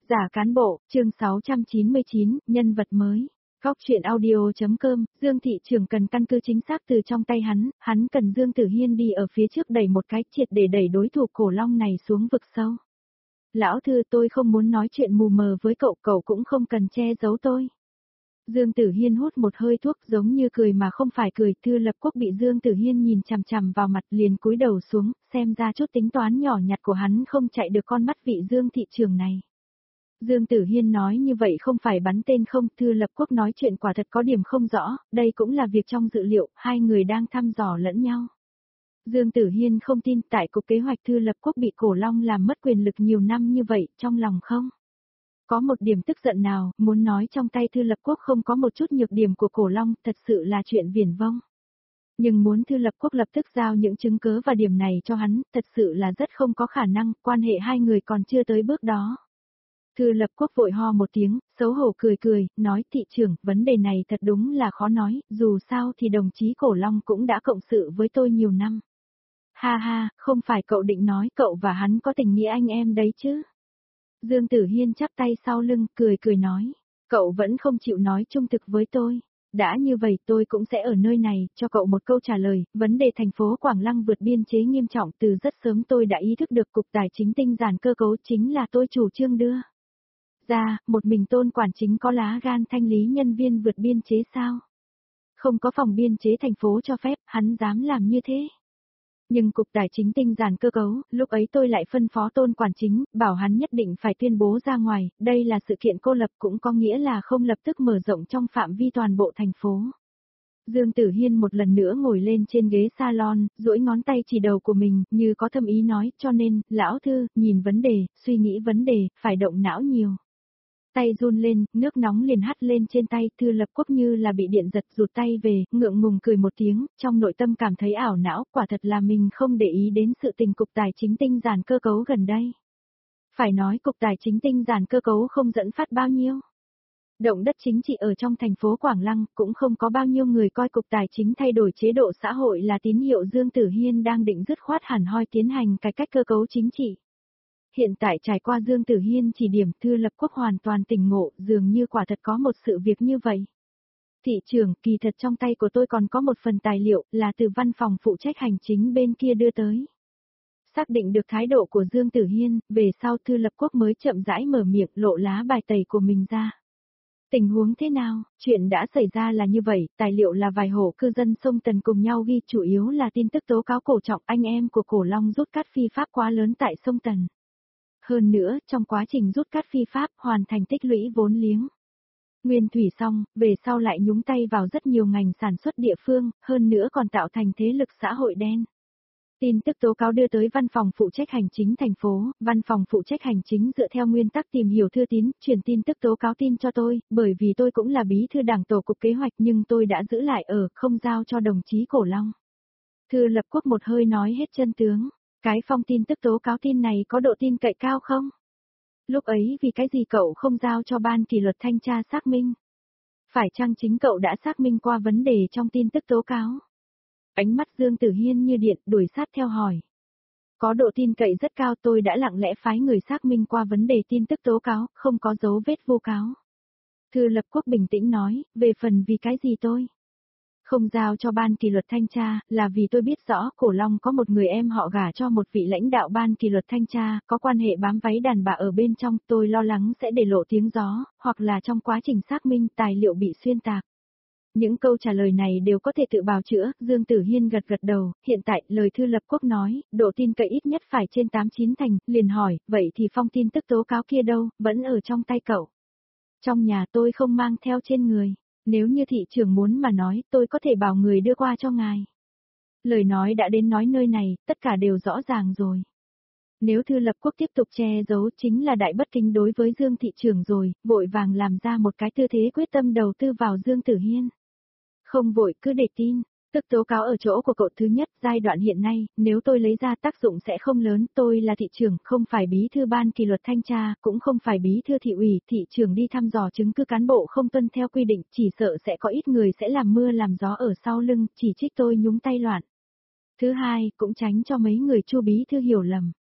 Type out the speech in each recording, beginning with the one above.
Giả cán bộ, chương 699, nhân vật mới. Góc truyện audio.com, Dương thị trưởng cần căn cứ chính xác từ trong tay hắn cần Dương Tử Hiên đi ở phía trước đẩy một cái triệt để đẩy đối thủ cổ long này xuống vực sâu. Lão thư, tôi không muốn nói chuyện mù mờ với cậu, cậu cũng không cần che giấu tôi. Dương Tử Hiên hút một hơi thuốc giống như cười mà không phải cười. Thư Lập Quốc bị Dương Tử Hiên nhìn chằm chằm vào mặt liền cúi đầu xuống, xem ra chút tính toán nhỏ nhặt của hắn không chạy được con mắt vị Dương thị trưởng này. Dương Tử Hiên nói như vậy không phải bắn tên không, Thư Lập Quốc nói chuyện quả thật có điểm không rõ, đây cũng là việc trong dự liệu, hai người đang thăm dò lẫn nhau. Dương Tử Hiên không tin tại cục kế hoạch Thư Lập Quốc bị cổ long làm mất quyền lực nhiều năm như vậy, trong lòng không có một điểm tức giận nào, muốn nói trong tay Thư Lập Quốc không có một chút nhược điểm của cổ long, thật sự là chuyện viển vông. Nhưng muốn Thư Lập Quốc lập tức giao những chứng cứ và điểm này cho hắn, thật sự là rất không có khả năng, quan hệ hai người còn chưa tới bước đó. Thư Lập Quốc vội ho một tiếng, xấu hổ cười, nói thị trưởng, vấn đề này thật đúng là khó nói, dù sao thì đồng chí Cổ Long cũng đã cộng sự với tôi nhiều năm. Ha ha, không phải cậu định nói cậu và hắn có tình nghĩa anh em đấy chứ? Dương Tử Hiên chắp tay sau lưng, cười nói, cậu vẫn không chịu nói trung thực với tôi. Đã như vậy tôi cũng sẽ ở nơi này, cho cậu một câu trả lời, vấn đề thành phố Quảng Lăng vượt biên chế nghiêm trọng từ rất sớm tôi đã ý thức được Cục Tài chính tinh giản cơ cấu chính là tôi chủ trương đưa ra, một mình Tôn quản chính có lá gan thanh lý nhân viên vượt biên chế sao? Không có phòng biên chế thành phố cho phép, hắn dám làm như thế. Nhưng Cục Tài chính tinh giản cơ cấu, lúc ấy tôi lại phân phó Tôn quản chính, bảo hắn nhất định phải tuyên bố ra ngoài, đây là sự kiện cô lập cũng có nghĩa là không lập tức mở rộng trong phạm vi toàn bộ thành phố. Dương Tử Hiên một lần nữa ngồi lên trên ghế salon, duỗi ngón tay chỉ đầu của mình, như có thâm ý nói, cho nên, lão thư, nhìn vấn đề, suy nghĩ vấn đề, phải động não nhiều. Tay run lên, nước nóng liền hắt lên trên tay, Thư Lập Quốc như là bị điện giật rụt tay về, ngượng ngùng cười một tiếng, trong nội tâm cảm thấy ảo não, quả thật là mình không để ý đến sự tình Cục Tài chính tinh giản cơ cấu gần đây. Phải nói Cục Tài chính tinh giản cơ cấu không dẫn phát bao nhiêu. Động đất chính trị ở trong thành phố Quảng Lăng cũng không có bao nhiêu người coi Cục Tài chính thay đổi chế độ xã hội là tín hiệu Dương Tử Hiên đang định dứt khoát hẳn hoi tiến hành cải cách cơ cấu chính trị. Hiện tại trải qua Dương Tử Hiên chỉ điểm, Thư Lập Quốc hoàn toàn tỉnh ngộ, dường như quả thật có một sự việc như vậy. Thị trưởng, kỳ thật trong tay của tôi còn có một phần tài liệu, là từ văn phòng phụ trách hành chính bên kia đưa tới. Xác định được thái độ của Dương Tử Hiên, về sau Thư Lập Quốc mới chậm rãi mở miệng lộ lá bài tẩy của mình ra. Tình huống thế nào? Chuyện đã xảy ra là như vậy, tài liệu là vài hộ cư dân sông Tần cùng nhau ghi, chủ yếu là tin tức tố cáo Cổ Trọng, anh em của Cổ Long rút cát phi pháp quá lớn tại sông Tần. Hơn nữa, trong quá trình rút cát phi pháp, hoàn thành tích lũy vốn liếng. Nguyên thủy xong, về sau lại nhúng tay vào rất nhiều ngành sản xuất địa phương, hơn nữa còn tạo thành thế lực xã hội đen. Tin tức tố cáo đưa tới văn phòng phụ trách hành chính thành phố, văn phòng phụ trách hành chính dựa theo nguyên tắc tìm hiểu thư tín, truyền tin tức tố cáo tin cho tôi, bởi vì tôi cũng là bí thư đảng tổ cục kế hoạch nhưng tôi đã giữ lại ở, không giao cho đồng chí Cổ Long. Thư Lập Quốc một hơi nói hết chân tướng. Cái phong tin tức tố cáo tin này có độ tin cậy cao không? Lúc ấy vì cái gì cậu không giao cho ban kỷ luật thanh tra xác minh? Phải chăng chính cậu đã xác minh qua vấn đề trong tin tức tố cáo? Ánh mắt Dương Tử Hiên như điện đuổi sát theo hỏi. Có độ tin cậy rất cao, tôi đã lặng lẽ phái người xác minh qua vấn đề tin tức tố cáo, không có dấu vết vô cáo. Thư Lập Quốc bình tĩnh nói, về phần vì cái gì tôi không giao cho ban kỷ luật thanh tra, là vì tôi biết rõ Cổ Long có một người em họ gả cho một vị lãnh đạo ban kỷ luật thanh tra, có quan hệ bám váy đàn bà ở bên trong, tôi lo lắng sẽ để lộ tiếng gió, hoặc là trong quá trình xác minh tài liệu bị xuyên tạc. Những câu trả lời này đều có thể tự bào chữa, Dương Tử Hiên gật đầu, hiện tại lời Thư Lập Quốc nói, độ tin cậy ít nhất phải trên 8-9 thành, liền hỏi, vậy thì phong tin tức tố cáo kia đâu, vẫn ở trong tay cậu. Trong nhà tôi không mang theo trên người. Nếu như thị trưởng muốn mà nói, tôi có thể bảo người đưa qua cho ngài. Lời nói đã đến nói nơi này, tất cả đều rõ ràng rồi. Nếu Thư Lập Quốc tiếp tục che giấu chính là đại bất kính đối với Dương thị trưởng rồi, vội vàng làm ra một cái tư thế quyết tâm đầu tư vào Dương Tử Hiên. Không vội cứ để tin, tức tố cáo ở chỗ của cậu thứ nhất, giai đoạn hiện nay, nếu tôi lấy ra tác dụng sẽ không lớn, tôi là thị trưởng, không phải bí thư ban kỷ luật thanh tra, cũng không phải bí thư thị ủy, thị trưởng đi thăm dò chứng cứ cán bộ không tuân theo quy định, chỉ sợ sẽ có ít người sẽ làm mưa làm gió ở sau lưng, chỉ trích tôi nhúng tay loạn. Thứ hai, cũng tránh cho mấy người Chu bí thư hiểu lầm.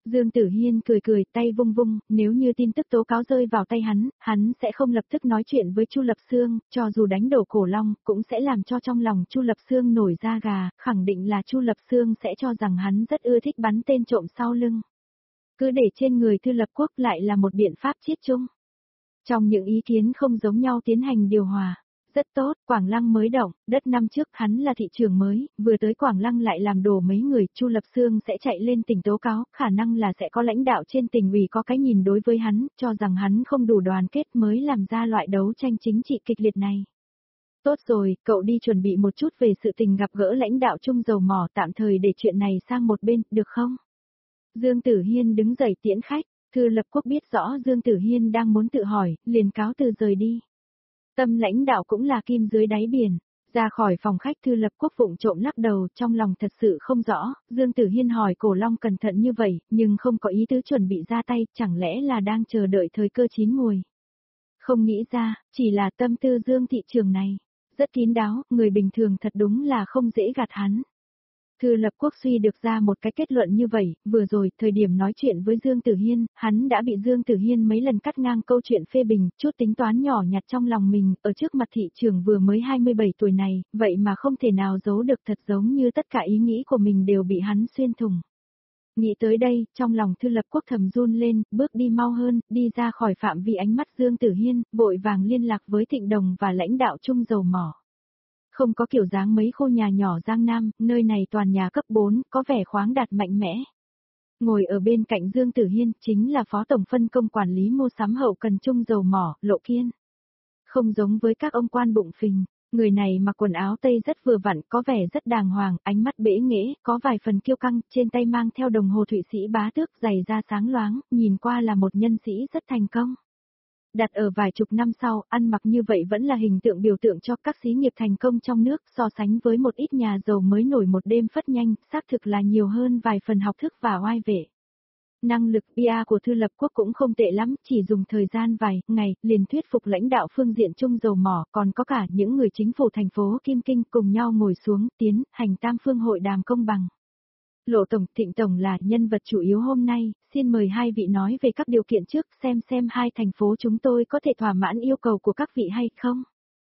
Dương Tử Hiên cười cười, tay vung vung, nếu như tin tức tố cáo rơi vào tay hắn sẽ không lập tức nói chuyện với Chu Lập Xương, cho dù đánh đổ Cổ Long, cũng sẽ làm cho trong lòng Chu Lập Xương nổi da gà, khẳng định là Chu Lập Xương sẽ cho rằng hắn rất ưa thích bắn tên trộm sau lưng. Cứ để trên người Thư Lập Quốc lại là một biện pháp chiết chung. Trong những ý kiến không giống nhau tiến hành điều hòa. Rất tốt, Quảng Lăng mới động, đất năm trước hắn là thị trưởng mới, vừa tới Quảng Lăng lại làm đổ mấy người, Chu Lập Xương sẽ chạy lên tỉnh tố cáo, khả năng là sẽ có lãnh đạo trên tỉnh ủy có cái nhìn đối với hắn, cho rằng hắn không đủ đoàn kết mới làm ra loại đấu tranh chính trị kịch liệt này. Tốt rồi, cậu đi chuẩn bị một chút về sự tình gặp gỡ lãnh đạo Trung Dầu Mỏ, tạm thời để chuyện này sang một bên, được không? Dương Tử Hiên đứng dậy tiễn khách, Thư Lập Quốc biết rõ Dương Tử Hiên đang muốn tự hỏi, liền cáo từ rời đi. Tâm lãnh đạo cũng là kim dưới đáy biển. Ra khỏi phòng khách Thư Lập Quốc vụng trộm lắc đầu, trong lòng thật sự không rõ, Dương Tử Hiên hỏi Cổ Long cẩn thận như vậy, nhưng không có ý tứ chuẩn bị ra tay, chẳng lẽ là đang chờ đợi thời cơ chín mùi. Không nghĩ ra, chỉ là tâm tư Dương thị trường này. Rất kín đáo, người bình thường thật đúng là không dễ gạt hắn. Thư Lập Quốc suy được ra một cái kết luận như vậy, vừa rồi, thời điểm nói chuyện với Dương Tử Hiên, hắn đã bị Dương Tử Hiên mấy lần cắt ngang câu chuyện phê bình, chút tính toán nhỏ nhặt trong lòng mình, ở trước mặt thị trường vừa mới 27 tuổi này, vậy mà không thể nào giấu được, thật giống như tất cả ý nghĩ của mình đều bị hắn xuyên thủng. Nghĩ tới đây, trong lòng Thư Lập Quốc thầm run lên, bước đi mau hơn, đi ra khỏi phạm vi ánh mắt Dương Tử Hiên, vội vàng liên lạc với Thịnh Đồng và lãnh đạo Trung Dầu Mỏ. Không có kiểu dáng mấy khu nhà nhỏ Giang Nam, nơi này toàn nhà cấp 4, có vẻ khoáng đạt mạnh mẽ. Ngồi ở bên cạnh Dương Tử Hiên, chính là Phó Tổng phân công quản lý mua sắm hậu cần Trung Dầu Mỏ, Lộ Kiên. Không giống với các ông quan bụng phình, người này mặc quần áo tây rất vừa vặn, có vẻ rất đàng hoàng, ánh mắt bẽ nghễ, có vài phần kiêu căng, trên tay mang theo đồng hồ Thụy Sĩ bá tước, giày da sáng loáng, nhìn qua là một nhân sĩ rất thành công. Đặt ở vài chục năm sau, ăn mặc như vậy vẫn là hình tượng biểu tượng cho các xí nghiệp thành công trong nước, so sánh với một ít nhà giàu mới nổi một đêm phất nhanh, xác thực là nhiều hơn vài phần học thức và oai vệ. Năng lực PR của Thư Lập Quốc cũng không tệ lắm, chỉ dùng thời gian vài ngày, liền thuyết phục lãnh đạo phương diện Trung Dầu Mỏ, còn có cả những người chính phủ thành phố Kim Kinh cùng nhau ngồi xuống, tiến hành tam phương hội đàm công bằng. Lộ Tổng, Thịnh Tổng là nhân vật chủ yếu hôm nay, xin mời hai vị nói về các điều kiện trước, xem hai thành phố chúng tôi có thể thỏa mãn yêu cầu của các vị hay không.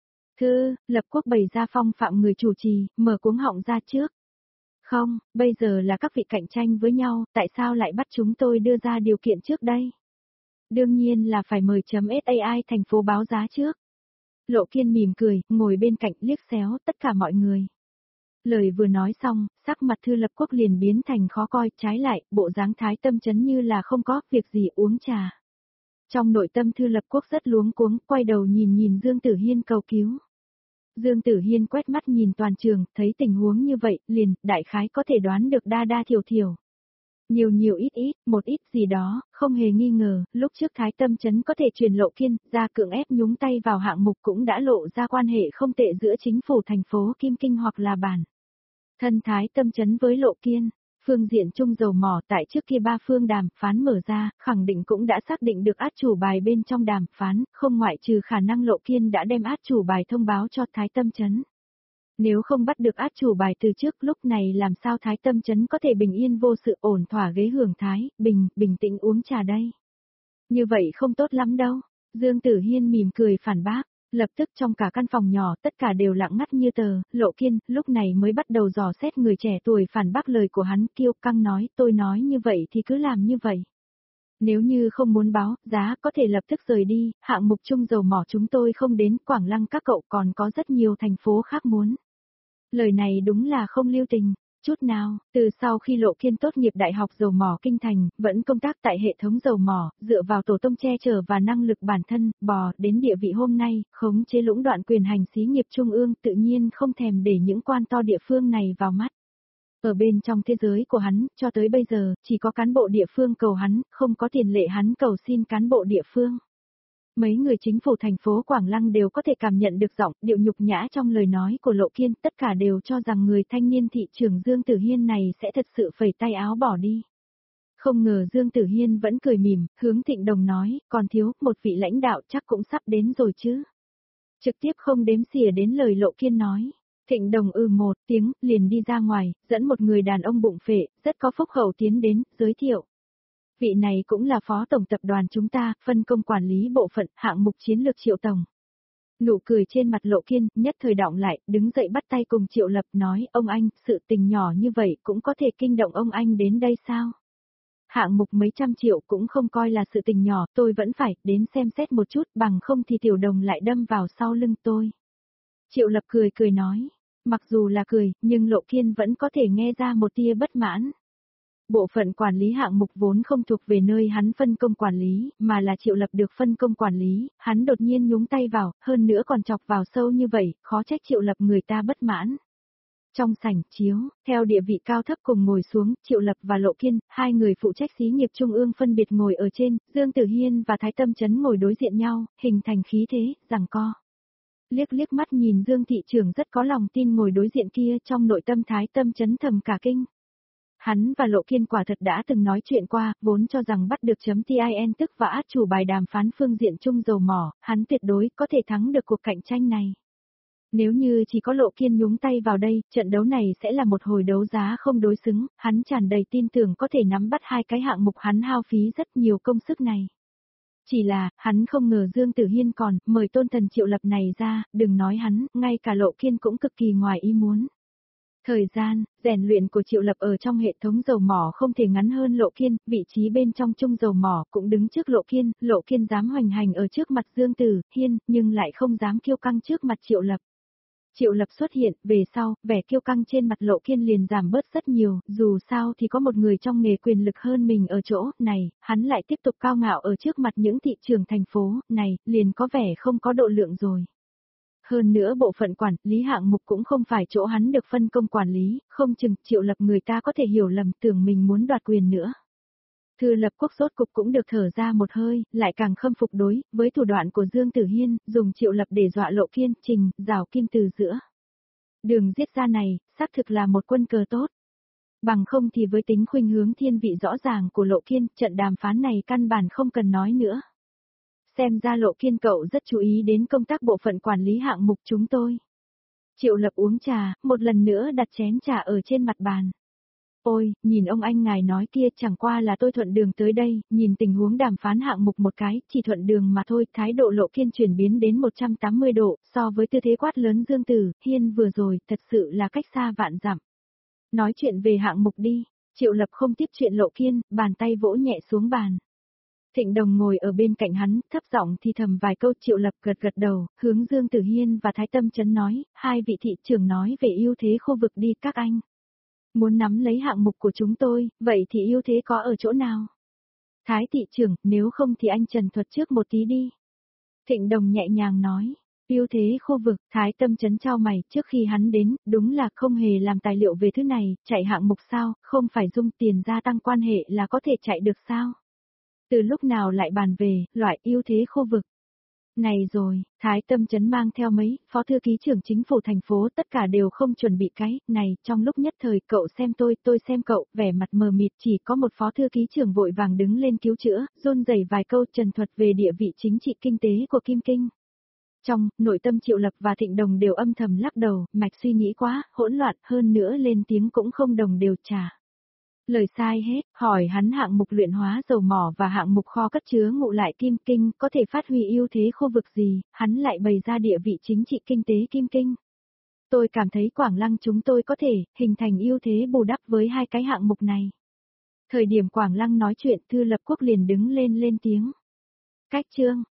Thư Lập Quốc bày ra phong phạm người chủ trì, mở cuống họng ra trước. Không, bây giờ là các vị cạnh tranh với nhau, tại sao lại bắt chúng tôi đưa ra điều kiện trước đây? Đương nhiên là phải mời .sai thành phố báo giá trước. Lộ Kiên mỉm cười, ngồi bên cạnh liếc xéo tất cả mọi người. Lời vừa nói xong, sắc mặt Thư Lập Quốc liền biến thành khó coi, trái lại, bộ dáng thái tâm chấn như là không có việc gì uống trà. Trong nội tâm Thư Lập Quốc rất luống cuống, quay đầu nhìn Dương Tử Hiên cầu cứu. Dương Tử Hiên quét mắt nhìn toàn trường, thấy tình huống như vậy, liền, đại khái có thể đoán được đa đa thiểu thiểu. Nhiều ít, một ít gì đó, không hề nghi ngờ, lúc trước Thái Tâm Chấn có thể truyền Lộ Kiên, ra cưỡng ép nhúng tay vào hạng mục cũng đã lộ ra quan hệ không tệ giữa chính phủ thành phố Kim Kinh hoặc là bản. Thân Thái Tâm Chấn với Lộ Kiên, phương diện Trung Dầu Mỏ tại trước kia ba phương đàm phán mở ra, khẳng định cũng đã xác định được át chủ bài bên trong đàm phán, không ngoại trừ khả năng Lộ Kiên đã đem át chủ bài thông báo cho Thái Tâm Chấn. Nếu không bắt được át chủ bài từ trước lúc này làm sao Thái Tâm Chấn có thể bình yên vô sự ổn thỏa ghế hưởng thái, bình tĩnh uống trà đây. Như vậy không tốt lắm đâu. Dương Tử Hiên mỉm cười phản bác, lập tức trong cả căn phòng nhỏ tất cả đều lặng ngắt như tờ, Lộ Kiên lúc này mới bắt đầu dò xét người trẻ tuổi phản bác lời của hắn, kiêu căng nói tôi nói như vậy thì cứ làm như vậy. Nếu như không muốn báo giá có thể lập tức rời đi, hạng mục Trung Dầu Mỏ chúng tôi không đến, Quảng Lăng các cậu còn có rất nhiều thành phố khác muốn. Lời này đúng là không lưu tình, chút nào, từ sau khi Lộ Kiên tốt nghiệp Đại học Dầu Mỏ Kinh Thành, vẫn công tác tại hệ thống dầu mỏ, dựa vào tổ tông che chở và năng lực bản thân, bò đến địa vị hôm nay, khống chế lũng đoạn quyền hành xí nghiệp trung ương tự nhiên không thèm để những quan to địa phương này vào mắt. Ở bên trong thế giới của hắn, cho tới bây giờ, chỉ có cán bộ địa phương cầu hắn, không có tiền lệ hắn cầu xin cán bộ địa phương. Mấy người chính phủ thành phố Quảng Lăng đều có thể cảm nhận được giọng, điệu nhục nhã trong lời nói của Lộ Kiên, tất cả đều cho rằng người thanh niên thị trưởng Dương Tử Hiên này sẽ thật sự phẩy tay áo bỏ đi. Không ngờ Dương Tử Hiên vẫn cười mỉm, hướng Thịnh Đồng nói, còn thiếu, một vị lãnh đạo chắc cũng sắp đến rồi chứ. Trực tiếp không đếm xỉa đến lời Lộ Kiên nói. Thịnh Đồng một tiếng, liền đi ra ngoài, dẫn một người đàn ông bụng phệ, rất có phúc hậu tiến đến, giới thiệu. Vị này cũng là phó tổng tập đoàn chúng ta, phân công quản lý bộ phận, hạng mục chiến lược Triệu tổng. Nụ cười trên mặt Lộ Kiên, nhất thời đọng lại, đứng dậy bắt tay cùng Triệu Lập nói, ông anh, sự tình nhỏ như vậy cũng có thể kinh động ông anh đến đây sao? Hạng mục mấy trăm triệu cũng không coi là sự tình nhỏ, tôi vẫn phải đến xem xét một chút, bằng không thì Tiểu Đồng lại đâm vào sau lưng tôi. Triệu Lập cười cười nói, mặc dù là cười, nhưng Lộ Kiên vẫn có thể nghe ra một tia bất mãn. Bộ phận quản lý hạng mục vốn không thuộc về nơi hắn phân công quản lý, mà là Triệu Lập được phân công quản lý, hắn đột nhiên nhúng tay vào, hơn nữa còn chọc vào sâu như vậy, khó trách Triệu Lập người ta bất mãn. Trong sảnh chiếu, theo địa vị cao thấp cùng ngồi xuống, Triệu Lập và Lộ Kiên, hai người phụ trách xí nghiệp trung ương phân biệt ngồi ở trên, Dương Tử Hiên và Thái Tâm Chấn ngồi đối diện nhau, hình thành khí thế, giằng co. Liếc liếc mắt nhìn Dương thị trưởng rất có lòng tin ngồi đối diện kia, trong nội tâm Thái Tâm Chấn thầm cả kinh. Hắn và Lộ Kiên quả thật đã từng nói chuyện qua, vốn cho rằng bắt được .tin tức và át chủ bài đàm phán phương diện chung dầu mỏ, hắn tuyệt đối có thể thắng được cuộc cạnh tranh này. Nếu như chỉ có Lộ Kiên nhúng tay vào đây, trận đấu này sẽ là một hồi đấu giá không đối xứng, hắn tràn đầy tin tưởng có thể nắm bắt hai cái hạng mục hắn hao phí rất nhiều công sức này. Chỉ là, hắn không ngờ Dương Tử Hiên còn, mời tôn thần Triệu Lập này ra, đừng nói hắn, ngay cả Lộ Kiên cũng cực kỳ ngoài ý muốn. Thời gian, rèn luyện của Triệu Lập ở trong hệ thống dầu mỏ không thể ngắn hơn Lộ Kiên, vị trí bên trong chung dầu mỏ cũng đứng trước Lộ Kiên dám hoành hành ở trước mặt Dương Tử Hiên, nhưng lại không dám kiêu căng trước mặt Triệu Lập. Triệu Lập xuất hiện, về sau, vẻ kiêu căng trên mặt Lộ Kiên liền giảm bớt rất nhiều, dù sao thì có một người trong nghề quyền lực hơn mình ở chỗ này, hắn lại tiếp tục cao ngạo ở trước mặt những thị trường thành phố này, liền có vẻ không có độ lượng rồi. Hơn nữa bộ phận quản lý hạng mục cũng không phải chỗ hắn được phân công quản lý, không chừng Triệu Lập người ta có thể hiểu lầm tưởng mình muốn đoạt quyền nữa. Thư Lập Quốc rốt cục cũng được thở ra một hơi, lại càng khâm phục đối với thủ đoạn của Dương Tử Hiên, dùng Triệu Lập để dọa Lộ Kiên, rào kim từ giữa. Đường giết ra này, xác thực là một quân cờ tốt. Bằng không thì với tính khuynh hướng thiên vị rõ ràng của Lộ Kiên, trận đàm phán này căn bản không cần nói nữa. Xem ra Lộ Kiên cậu rất chú ý đến công tác bộ phận quản lý hạng mục chúng tôi. Triệu Lập uống trà, một lần nữa đặt chén trà ở trên mặt bàn. Ôi, nhìn ông anh ngài nói kia chẳng qua là tôi thuận đường tới đây, nhìn tình huống đàm phán hạng mục một cái, chỉ thuận đường mà thôi, thái độ Lộ Kiên chuyển biến đến 180 độ, so với tư thế quát lớn Dương Tử Hiên vừa rồi, thật sự là cách xa vạn dặm. Nói chuyện về hạng mục đi, Triệu Lập không tiếp chuyện Lộ Kiên, bàn tay vỗ nhẹ xuống bàn. Thịnh Đồng ngồi ở bên cạnh hắn, thấp giọng thì thầm vài câu. Triệu Lập gật gật đầu, hướng Dương Tử Hiên và Thái Tâm Chấn nói, hai vị thị trưởng nói về ưu thế khu vực đi các anh. Muốn nắm lấy hạng mục của chúng tôi, vậy thì ưu thế có ở chỗ nào? Thái thị trưởng, nếu không thì anh trần thuật trước một tí đi. Thịnh Đồng nhẹ nhàng nói, ưu thế khu vực, Thái Tâm Chấn chau mày, trước khi hắn đến, đúng là không hề làm tài liệu về thứ này, chạy hạng mục sao, không phải dung tiền gia tăng quan hệ là có thể chạy được sao? Từ lúc nào lại bàn về, loại ưu thế khu vực. Này rồi, Thái Tâm Chấn mang theo mấy, phó thư ký trưởng chính phủ thành phố tất cả đều không chuẩn bị cái, này, trong lúc nhất thời cậu xem tôi xem cậu, vẻ mặt mờ mịt chỉ có một phó thư ký trưởng vội vàng đứng lên cứu chữa, run rẩy vài câu trần thuật về địa vị chính trị kinh tế của Kim Kinh. Trong, nội tâm Triệu Lập và Thịnh Đồng đều âm thầm lắc đầu, mạch suy nghĩ quá, hỗn loạn, hơn nữa lên tiếng cũng không đồng đều trả. Lời sai hết, hỏi hắn hạng mục luyện hóa dầu mỏ và hạng mục kho cất chứa ngụ lại Kim Kinh có thể phát huy ưu thế khu vực gì, hắn lại bày ra địa vị chính trị kinh tế Kim Kinh. Tôi cảm thấy Quảng Lăng chúng tôi có thể hình thành ưu thế bù đắp với hai cái hạng mục này. Thời điểm Quảng Lăng nói chuyện, Thư Lập Quốc liền đứng lên tiếng. Cách chương